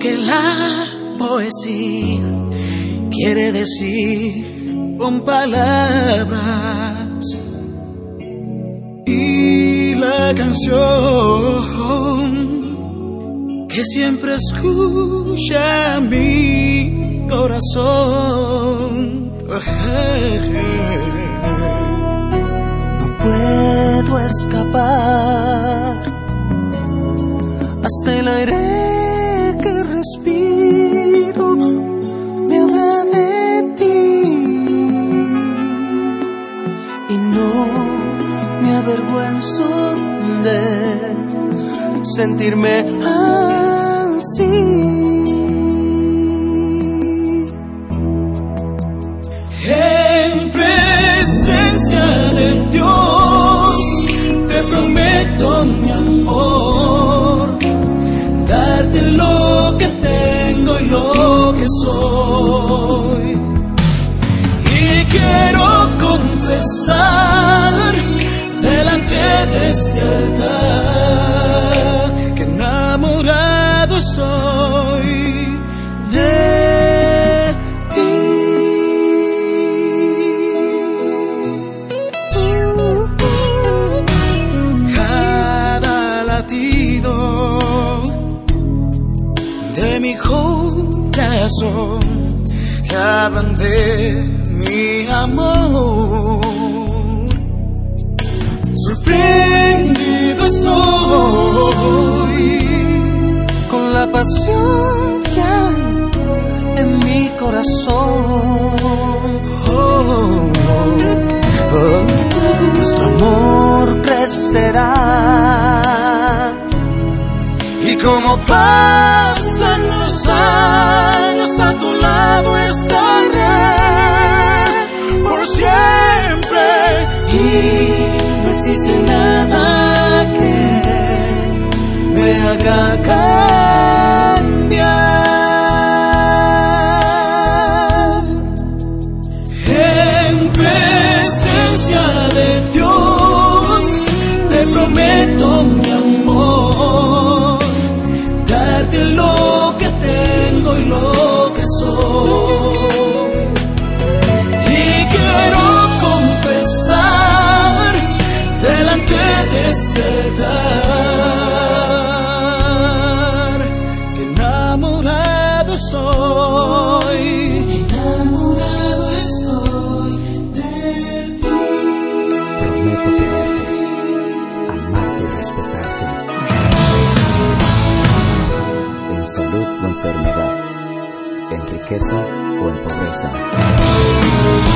que la poesía quiere decir con palabras, y la canción que siempre escucha mi corazón. No puedo escapar hasta el aire que respiro me habla de ti, y no me avergüenzo de sentirme así. En presencia de Dios te prometo, mi amor, darte lo que tengo y lo que soy. Y quiero confesar delante de este altar que enamorado estoy de ti. Cada latido de mi corazón te hablan de mi amor. Sorprendido estoy con la pasión que hay en mi corazón. Nuestro amor crecerá, y como pasan los años a tu lado estaré por siempre, y no existe nada que me haga cambiar. en presencia de Dios. Te prometo, mi amor, darte lo que tengo y lo que soy. Y quiero confesar delante de este altar que enamorado soy. Enamorado estoy de ti. Prometo quererte, amarte y respetarte, en salud o enfermedad, en riqueza o en pobreza.